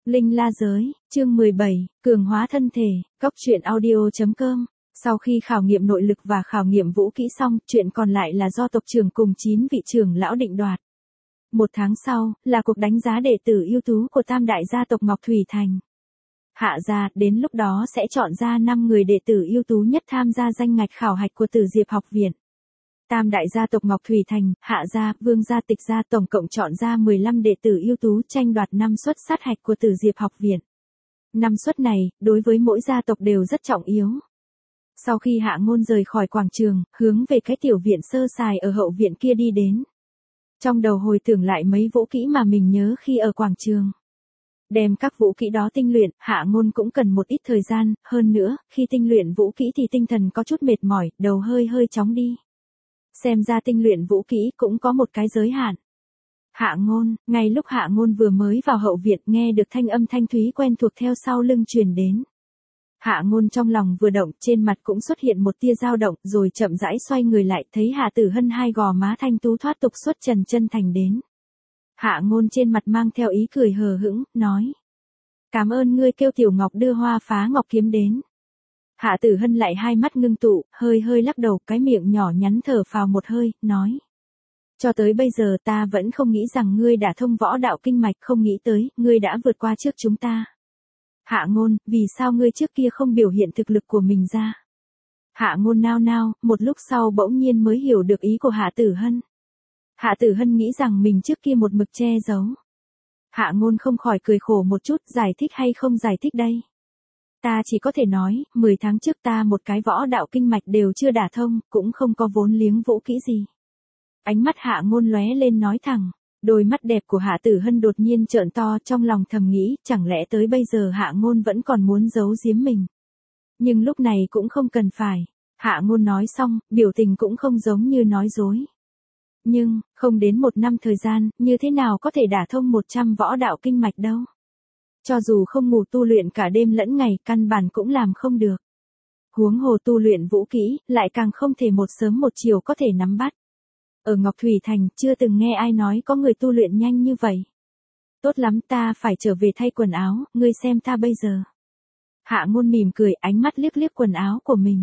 Linh La Giới, chương 17, cường hóa thân thể, Cốc truyện audio.com. Sau khi khảo nghiệm nội lực và khảo nghiệm vũ kỹ xong, chuyện còn lại là do tộc trưởng cùng 9 vị trưởng lão định đoạt. Một tháng sau, là cuộc đánh giá đệ tử ưu tú của tam đại gia tộc Ngọc Thủy Thành. Hạ gia, đến lúc đó sẽ chọn ra 5 người đệ tử ưu tú nhất tham gia danh ngạch khảo hạch của Tử Diệp học viện. Tam đại gia tộc Ngọc Thủy Thành, Hạ gia, Vương gia, Tịch gia tổng cộng chọn ra 15 đệ tử ưu tú tranh đoạt 5 suất sát hạch của Tử Diệp học viện. 5 suất này, đối với mỗi gia tộc đều rất trọng yếu. Sau khi Hạ Ngôn rời khỏi quảng trường, hướng về cái tiểu viện sơ sài ở hậu viện kia đi đến. Trong đầu hồi tưởng lại mấy vũ kỹ mà mình nhớ khi ở quảng trường. Đem các vũ kỹ đó tinh luyện, Hạ Ngôn cũng cần một ít thời gian, hơn nữa, khi tinh luyện vũ kỹ thì tinh thần có chút mệt mỏi, đầu hơi chóng đi. Xem ra tinh luyện vũ kỹ cũng có một cái giới hạn. Hạ Ngôn, ngay lúc Hạ Ngôn vừa mới vào hậu viện nghe được thanh âm thanh thúy quen thuộc theo sau lưng truyền đến. Hạ Ngôn trong lòng vừa động, trên mặt cũng xuất hiện một tia dao động, rồi chậm rãi xoay người lại, thấy Hạ Tử Hân hai gò má thanh tú thoát tục xuất trần chân thành đến. Hạ Ngôn trên mặt mang theo ý cười hờ hững, nói: "Cảm ơn ngươi kêu Tiểu Ngọc đưa Hoa Phá Ngọc kiếm đến." Hạ Tử Hân lại hai mắt ngưng tụ, hơi lắc đầu, cái miệng nhỏ nhắn thở phào một hơi, nói: "Cho tới bây giờ ta vẫn không nghĩ rằng ngươi đã thông võ đạo kinh mạch, không nghĩ tới, ngươi đã vượt qua trước chúng ta." "Hạ Ngôn, vì sao ngươi trước kia không biểu hiện thực lực của mình ra?" Hạ Ngôn nao nao, một lúc sau bỗng nhiên mới hiểu được ý của Hạ Tử Hân. Hạ Tử Hân nghĩ rằng mình trước kia một mực che giấu. Hạ Ngôn không khỏi cười khổ một chút, giải thích hay không giải thích đây? Ta chỉ có thể nói, 10 tháng trước ta một cái võ đạo kinh mạch đều chưa đả thông, cũng không có vốn liếng vũ kỹ gì. Ánh mắt Hạ Ngôn lóe lên nói thẳng, đôi mắt đẹp của Hạ Tử Hân đột nhiên trợn to, trong lòng thầm nghĩ, chẳng lẽ tới bây giờ Hạ Ngôn vẫn còn muốn giấu giếm mình. Nhưng lúc này cũng không cần phải. Hạ Ngôn nói xong, biểu tình cũng không giống như nói dối. Nhưng, không đến 1 năm thời gian, như thế nào có thể đả thông 100 võ đạo kinh mạch đâu. Cho dù không ngủ tu luyện cả đêm lẫn ngày, căn bản cũng làm không được. Huống hồ tu luyện vũ kỹ, lại càng không thể một sớm một chiều có thể nắm bắt. Ở Ngọc Thủy Thành, chưa từng nghe ai nói có người tu luyện nhanh như vậy. Tốt lắm, ta phải trở về thay quần áo, ngươi xem ta bây giờ. Hạ Ngôn mỉm cười, ánh mắt liếc quần áo của mình.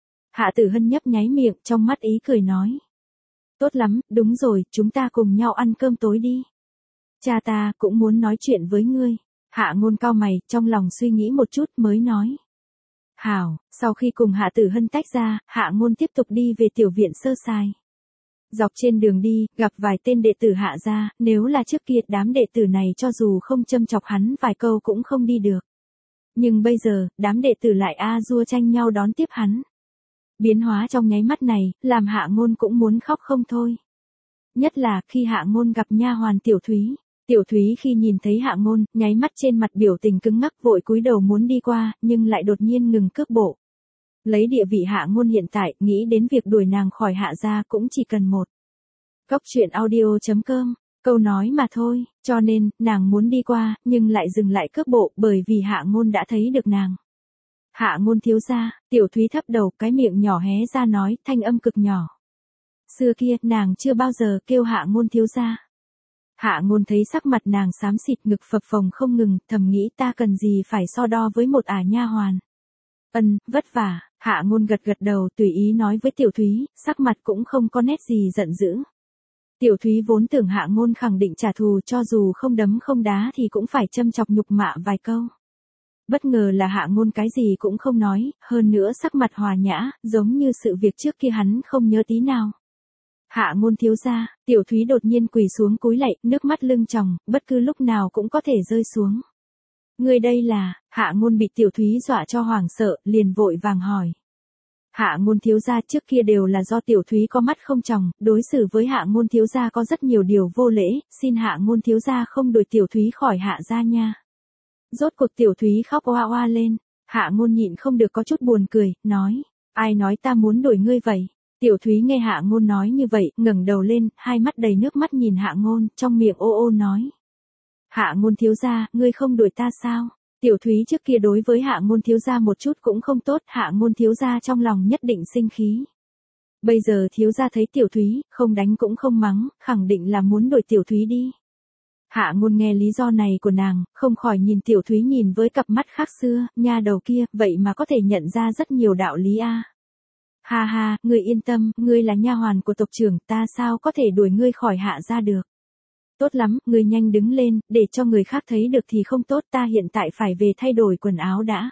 Hạ Tử Hân nhấp nháy miệng, trong mắt ý cười nói: "Tốt lắm, đúng rồi, chúng ta cùng nhau ăn cơm tối đi. Cha ta cũng muốn nói chuyện với ngươi." Hạ Ngôn cau mày, trong lòng suy nghĩ một chút mới nói: "Hảo." Sau khi cùng Hạ Tử Hân tách ra, Hạ Ngôn tiếp tục đi về tiểu viện sơ sài. Dọc trên đường đi, gặp vài tên đệ tử Hạ gia, nếu là trước kia đám đệ tử này cho dù không châm chọc hắn vài câu cũng không đi được. Nhưng bây giờ, đám đệ tử lại a-dua tranh nhau đón tiếp hắn. Biến hóa trong nháy mắt này, làm Hạ Ngôn cũng muốn khóc không thôi. Nhất là khi Hạ Ngôn gặp nha hoàn Tiểu Thúy. Tiểu Thúy khi nhìn thấy Hạ Ngôn, nháy mắt trên mặt biểu tình cứng ngắc, vội cúi đầu muốn đi qua, nhưng lại đột nhiên ngừng cước bộ. Lấy địa vị Hạ Ngôn hiện tại, nghĩ đến việc đuổi nàng khỏi Hạ gia cũng chỉ cần một Cốc truyện audio.com, câu nói mà thôi, cho nên, nàng muốn đi qua, nhưng lại dừng lại cước bộ, bởi vì Hạ Ngôn đã thấy được nàng. "Hạ Ngôn thiếu gia." Tiểu Thúy thấp đầu, cái miệng nhỏ hé ra nói, thanh âm cực nhỏ. Xưa kia, nàng chưa bao giờ kêu Hạ Ngôn thiếu gia. Hạ Ngôn thấy sắc mặt nàng xám xịt, ngực phập phồng không ngừng, thầm nghĩ ta cần gì phải so đo với một nha hoàn. Vất vả. Hạ Ngôn gật đầu, tùy ý nói với Tiểu Thúy, sắc mặt cũng không có nét gì giận dữ. Tiểu Thúy vốn tưởng Hạ Ngôn khẳng định trả thù, cho dù không đấm không đá thì cũng phải châm chọc nhục mạ vài câu. Bất ngờ là Hạ Ngôn cái gì cũng không nói, hơn nữa sắc mặt hòa nhã, giống như sự việc trước kia hắn không nhớ tí nào. "Hạ Ngôn thiếu gia." Tiểu Thúy đột nhiên quỳ xuống cúi lạy, nước mắt lưng tròng, bất cứ lúc nào cũng có thể rơi xuống. "Ngươi đây là?" Hạ Ngôn bị Tiểu Thúy dọa cho hoảng sợ, liền vội vàng hỏi. Hạ Ngôn thiếu gia, trước kia đều là do Tiểu Thúy có mắt không tròng, đối xử với Hạ Ngôn thiếu gia có rất nhiều điều vô lễ, xin Hạ Ngôn thiếu gia không đuổi Tiểu Thúy khỏi Hạ gia nha. Rốt cuộc Tiểu Thúy khóc oa oa lên. Hạ Ngôn nhịn không được có chút buồn cười, nói: "Ai nói ta muốn đuổi ngươi vậy?" Tiểu Thúy nghe Hạ Ngôn nói như vậy, ngẩng đầu lên, hai mắt đầy nước mắt nhìn Hạ Ngôn, trong miệng ô nói: "Hạ Ngôn thiếu gia, ngươi không đuổi ta sao?" Tiểu Thúy trước kia đối với Hạ Ngôn thiếu gia một chút cũng không tốt, Hạ Ngôn thiếu gia trong lòng nhất định sinh khí. Bây giờ thiếu gia thấy Tiểu Thúy, không đánh cũng không mắng, khẳng định là muốn đuổi Tiểu Thúy đi. Hạ Ngôn nghe lý do này của nàng, không khỏi nhìn Tiểu Thúy nhìn với cặp mắt khác xưa, nha đầu kia, vậy mà có thể nhận ra rất nhiều đạo lý a. Ha ha, ngươi yên tâm, ngươi là nha hoàn của tộc trưởng, ta sao có thể đuổi ngươi khỏi Hạ gia được. Tốt lắm, ngươi nhanh đứng lên, để cho người khác thấy được thì không tốt, ta hiện tại phải về thay đổi quần áo đã.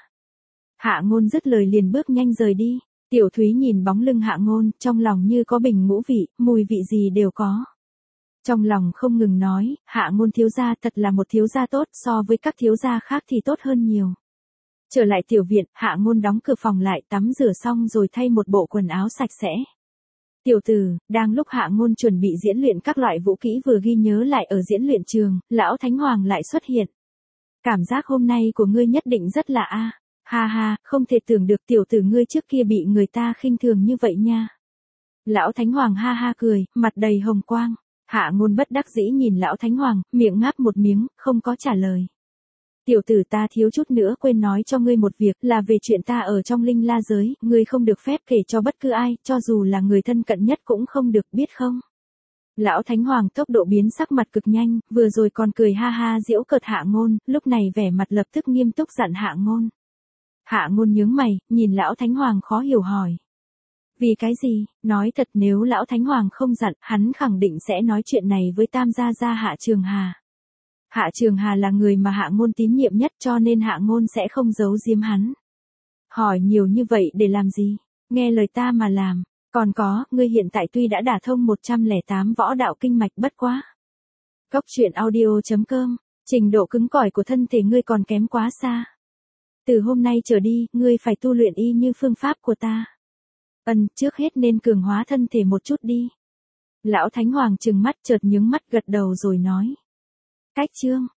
Hạ Ngôn dứt lời liền bước nhanh rời đi. Tiểu Thúy nhìn bóng lưng Hạ Ngôn, trong lòng như có bình ngũ vị, mùi vị gì đều có. Trong lòng không ngừng nói, Hạ Ngôn thiếu gia thật là một thiếu gia tốt, so với các thiếu gia khác thì tốt hơn nhiều. Trở lại tiểu viện, Hạ Ngôn đóng cửa phòng lại, tắm rửa xong rồi thay một bộ quần áo sạch sẽ. Tiểu tử, đang lúc Hạ Ngôn chuẩn bị diễn luyện các loại vũ kỹ vừa ghi nhớ lại ở diễn luyện trường, lão Thánh Hoàng lại xuất hiện. Cảm giác hôm nay của ngươi nhất định rất là a. Ha ha, không thể tưởng được tiểu tử ngươi trước kia bị người ta khinh thường như vậy nha. Lão Thánh Hoàng ha ha cười, mặt đầy hồng quang. Hạ Ngôn bất đắc dĩ nhìn lão Thánh Hoàng, miệng ngáp một miếng, không có trả lời. Tiểu tử, ta thiếu chút nữa quên nói cho ngươi một việc, là về chuyện ta ở trong Linh La giới, ngươi không được phép kể cho bất cứ ai, cho dù là người thân cận nhất cũng không được, biết không? Lão Thánh Hoàng tốc độ biến sắc mặt cực nhanh, vừa rồi còn cười ha ha giễu cợt Hạ Ngôn, lúc này vẻ mặt lập tức nghiêm túc dặn Hạ Ngôn. Hạ Ngôn nhướng mày, nhìn lão Thánh Hoàng khó hiểu hỏi. Vì cái gì? Nói thật, nếu lão Thánh Hoàng không dặn, hắn khẳng định sẽ nói chuyện này với Tam gia gia Hạ Trường Hà. Hạ Trường Hà là người mà Hạ Ngôn tín nhiệm nhất, cho nên Hạ Ngôn sẽ không giấu giếm hắn. Hỏi nhiều như vậy để làm gì? Nghe lời ta mà làm. Còn có, ngươi hiện tại tuy đã đả thông 108 võ đạo kinh mạch, bất quá. Cốc truyện audio.com, trình độ cứng cỏi của thân thể ngươi còn kém quá xa. Từ hôm nay trở đi, ngươi phải tu luyện y như phương pháp của ta. Trước hết nên cường hóa thân thể một chút đi. Lão Thánh Hoàng trừng mắt chợt nhướng mắt gật đầu rồi nói. Cách chương.